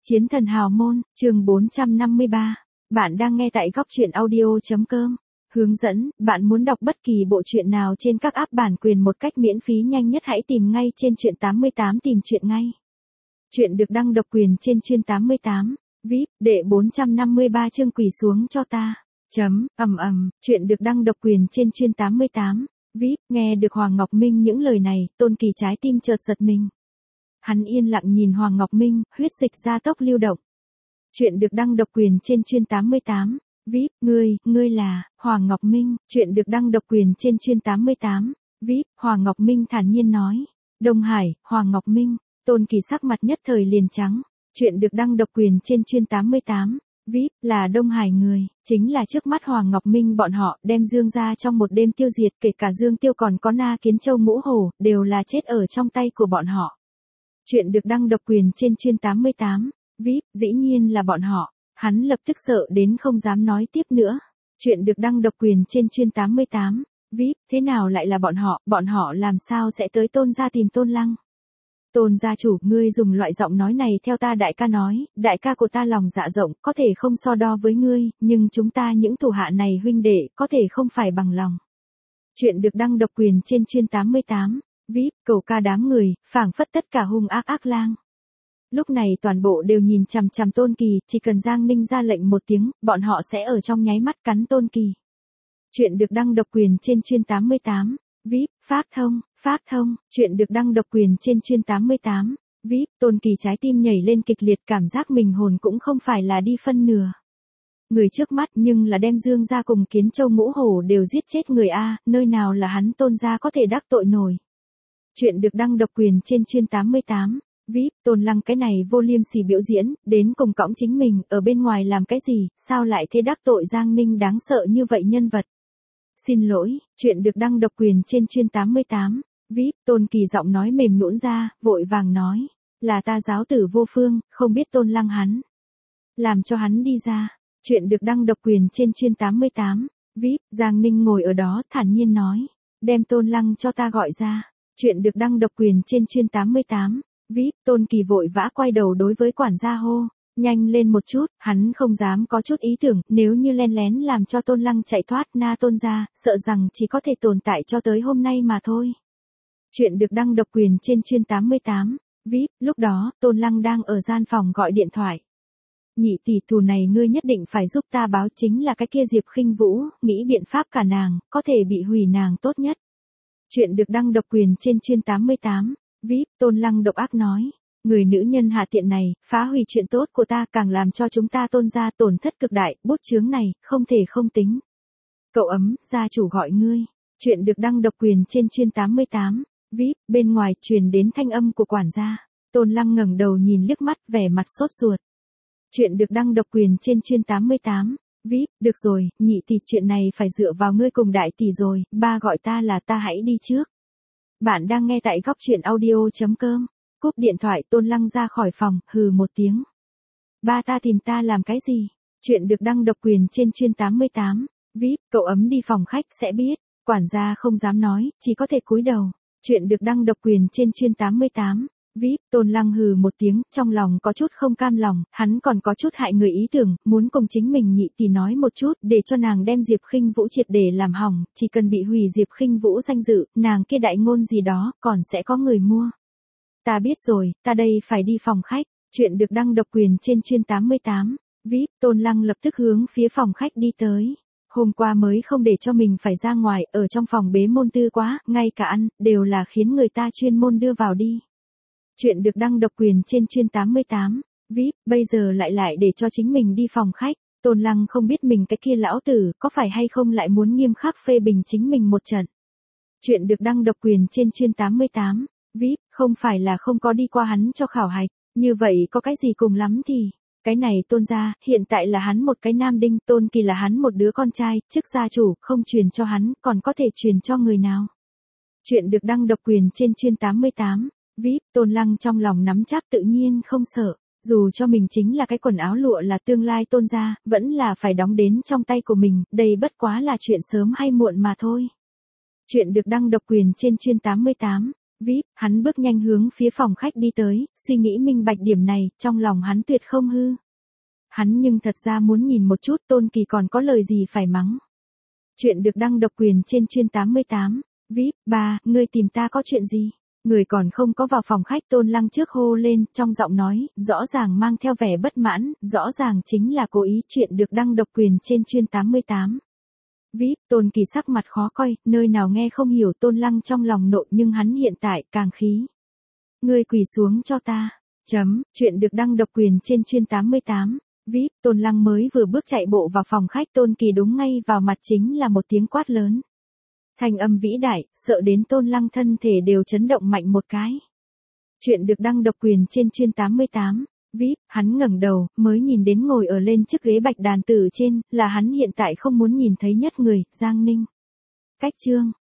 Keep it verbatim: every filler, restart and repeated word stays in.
Chiến thần hào môn, chương bốn trăm năm mươi ba. Bạn đang nghe tại góc truyện audio chấm com. Hướng dẫn, bạn muốn đọc bất kỳ bộ truyện nào trên các app bản quyền một cách miễn phí nhanh nhất hãy tìm ngay trên truyện tám mươi tám tìm truyện ngay. Truyện được đăng độc quyền trên truyện tám mươi tám. vê i pê, đệ bốn trăm năm mươi ba chương quỳ xuống cho ta. Chấm, ầm ầm, truyện được đăng độc quyền trên truyện tám mươi tám. vê i pê, nghe được Hoàng Ngọc Minh những lời này, Tôn Kỳ trái tim chợt giật mình. Hắn yên lặng nhìn Hoàng Ngọc Minh, huyết dịch gia tốc lưu động. Chuyện được đăng độc quyền trên chuyên tám mươi tám. vê i pê, ngươi, ngươi là, Hoàng Ngọc Minh. Chuyện được đăng độc quyền trên chuyên tám mươi tám. vê i pê, Hoàng Ngọc Minh thản nhiên nói. Đông Hải, Hoàng Ngọc Minh. Tôn Kỳ sắc mặt nhất thời liền trắng. Chuyện được đăng độc quyền trên chuyên tám mươi tám. vê i pê, là Đông Hải người, chính là trước mắt Hoàng Ngọc Minh bọn họ đem Dương ra trong một đêm tiêu diệt, kể cả Dương Tiêu còn có Na Kiến Châu Ngũ Hổ, đều là chết ở trong tay của bọn họ. Chuyện được đăng độc quyền trên chuyên tám mươi tám. vê i pê, dĩ nhiên là bọn họ. Hắn lập tức sợ đến không dám nói tiếp nữa. Chuyện được đăng độc quyền trên chuyên tám mươi tám. vê i pê, thế nào lại là bọn họ, bọn họ làm sao sẽ tới Tôn gia tìm Tôn Lăng? Tôn gia chủ, ngươi dùng loại giọng nói này theo ta đại ca nói, đại ca của ta lòng dạ rộng, có thể không so đo với ngươi, nhưng chúng ta những thủ hạ này huynh đệ, có thể không phải bằng lòng. Chuyện được đăng độc quyền trên chuyên tám mươi tám. vê i pê, cầu ca đám người, phảng phất tất cả hung ác ác lang. Lúc này toàn bộ đều nhìn chằm chằm Tôn Kỳ, chỉ cần Giang Ninh ra lệnh một tiếng, bọn họ sẽ ở trong nháy mắt cắn Tôn Kỳ. Chuyện được đăng độc quyền trên chuyên tám mươi tám. vê i pê, phát thông, phát thông, chuyện được đăng độc quyền trên chuyên tám mươi tám. vê i pê, Tôn Kỳ trái tim nhảy lên kịch liệt, cảm giác mình hồn cũng không phải là đi phân nửa. Người trước mắt nhưng là đem Dương ra cùng Kiến Châu Ngũ Hổ đều giết chết người A, nơi nào là hắn Tôn gia có thể đắc tội nổi. Chuyện được đăng độc quyền trên chuyên tám mươi tám. vê i pê, Tôn Lăng cái này vô liêm sỉ biểu diễn, đến cùng cõng chính mình, ở bên ngoài làm cái gì, sao lại thế đắc tội Giang Ninh đáng sợ như vậy nhân vật. Xin lỗi, chuyện được đăng độc quyền trên chuyên tám mươi tám. vê i pê, Tôn Kỳ giọng nói mềm nhũn ra, vội vàng nói, là ta giáo tử vô phương, không biết Tôn Lăng hắn. Làm cho hắn đi ra. Chuyện được đăng độc quyền trên chuyên tám mươi tám. vê i pê, Giang Ninh ngồi ở đó thản nhiên nói, đem Tôn Lăng cho ta gọi ra. Chuyện được đăng độc quyền trên chuyên tám mươi tám. vê i pê, Tôn Kỳ vội vã quay đầu đối với quản gia hô, nhanh lên một chút, hắn không dám có chút ý tưởng, nếu như len lén làm cho Tôn Lăng chạy thoát Na Tôn gia, sợ rằng chỉ có thể tồn tại cho tới hôm nay mà thôi. Chuyện được đăng độc quyền trên chuyên tám mươi tám. vê i pê, lúc đó, Tôn Lăng đang ở gian phòng gọi điện thoại. Nhị tỷ, thù này ngươi nhất định phải giúp ta báo, chính là cái kia Diệp Khinh Vũ, nghĩ biện pháp cả nàng, có thể bị hủy nàng tốt nhất. Chuyện được đăng độc quyền trên chuyên tám mươi tám. vê i pê, Tôn Lăng độc ác nói, người nữ nhân hạ tiện này, phá hủy chuyện tốt của ta, càng làm cho chúng ta Tôn gia tổn thất cực đại, bút chướng này, không thể không tính. Cậu ấm, gia chủ gọi ngươi. Chuyện được đăng độc quyền trên chuyên tám mươi tám. vê i pê, bên ngoài truyền đến thanh âm của quản gia. Tôn Lăng ngẩng đầu nhìn liếc mắt, vẻ mặt sốt ruột. Chuyện được đăng độc quyền trên chuyên tám mươi tám. vê i pê, được rồi, nhị tỷ, chuyện này phải dựa vào ngươi cùng đại tỷ rồi, ba gọi ta là ta hãy đi trước. Bạn đang nghe tại góc truyện audio chấm com. Cúp điện thoại, Tôn Lăng ra khỏi phòng, hừ một tiếng. Ba ta tìm ta làm cái gì? Chuyện được đăng độc quyền trên chuyên tám mươi tám. vê i pê, cậu ấm đi phòng khách sẽ biết. Quản gia không dám nói, chỉ có thể cúi đầu. Chuyện được đăng độc quyền trên chuyên tám mươi tám. vê i pê, Tôn Lăng hừ một tiếng, trong lòng có chút không cam lòng, hắn còn có chút hại người ý tưởng, muốn cùng chính mình nhị tỷ nói một chút, để cho nàng đem Diệp Khinh Vũ triệt để làm hỏng, chỉ cần bị hủy Diệp Khinh Vũ danh dự, nàng kia đại ngôn gì đó, còn sẽ có người mua. Ta biết rồi, ta đây phải đi phòng khách. Chuyện được đăng độc quyền trên chuyên tám mươi tám. vê i pê, Tôn Lăng lập tức hướng phía phòng khách đi tới. Hôm qua mới không để cho mình phải ra ngoài, ở trong phòng bế môn tư quá, ngay cả ăn, đều là khiến người ta chuyên môn đưa vào đi. Chuyện được đăng độc quyền trên chuyên tám mươi tám. vê i pê, bây giờ lại lại để cho chính mình đi phòng khách. Tôn Lăng không biết mình cái kia lão tử, có phải hay không lại muốn nghiêm khắc phê bình chính mình một trận. Chuyện được đăng độc quyền trên chuyên tám mươi tám. vê i pê, không phải là không có đi qua hắn cho khảo hạch, như vậy có cái gì cùng lắm thì. Cái này Tôn gia, hiện tại là hắn một cái nam đinh, Tôn Kỳ là hắn một đứa con trai, chức gia chủ, không truyền cho hắn, còn có thể truyền cho người nào. Chuyện được đăng độc quyền trên chuyên tám mươi tám. vê i pê, Tôn Lăng trong lòng nắm chắc tự nhiên không sợ, dù cho mình chính là cái quần áo lụa là tương lai Tôn gia, vẫn là phải đóng đến trong tay của mình, đây bất quá là chuyện sớm hay muộn mà thôi. Chuyện được đăng độc quyền trên chuyên tám mươi tám. vê i pê, hắn bước nhanh hướng phía phòng khách đi tới, suy nghĩ minh bạch điểm này, trong lòng hắn tuyệt không hư. Hắn nhưng thật ra muốn nhìn một chút Tôn Kỳ còn có lời gì phải mắng. Chuyện được đăng độc quyền trên chuyên tám mươi tám. vê i pê, ba, ngươi tìm ta có chuyện gì? Người còn không có vào phòng khách Tôn Lăng trước hô lên, trong giọng nói, rõ ràng mang theo vẻ bất mãn, rõ ràng chính là cố ý. Chuyện được đăng độc quyền trên chuyên tám mươi tám. vê i pê, Tôn Kỳ sắc mặt khó coi, nơi nào nghe không hiểu Tôn Lăng trong lòng nộ nhưng hắn hiện tại càng khí. Ngươi quỳ xuống cho ta. Chấm, chuyện được đăng độc quyền trên chuyên tám mươi tám. vê i pê, Tôn Lăng mới vừa bước chạy bộ vào phòng khách Tôn Kỳ đúng ngay vào mặt chính là một tiếng quát lớn. Thanh âm vĩ đại, sợ đến Tôn Lăng thân thể đều chấn động mạnh một cái. Chuyện được đăng độc quyền trên chuyên tám mươi tám. vê i pê, hắn ngẩng đầu, mới nhìn đến ngồi ở lên chiếc ghế bạch đàn tử trên, là hắn hiện tại không muốn nhìn thấy nhất người, Giang Ninh. Cách chương.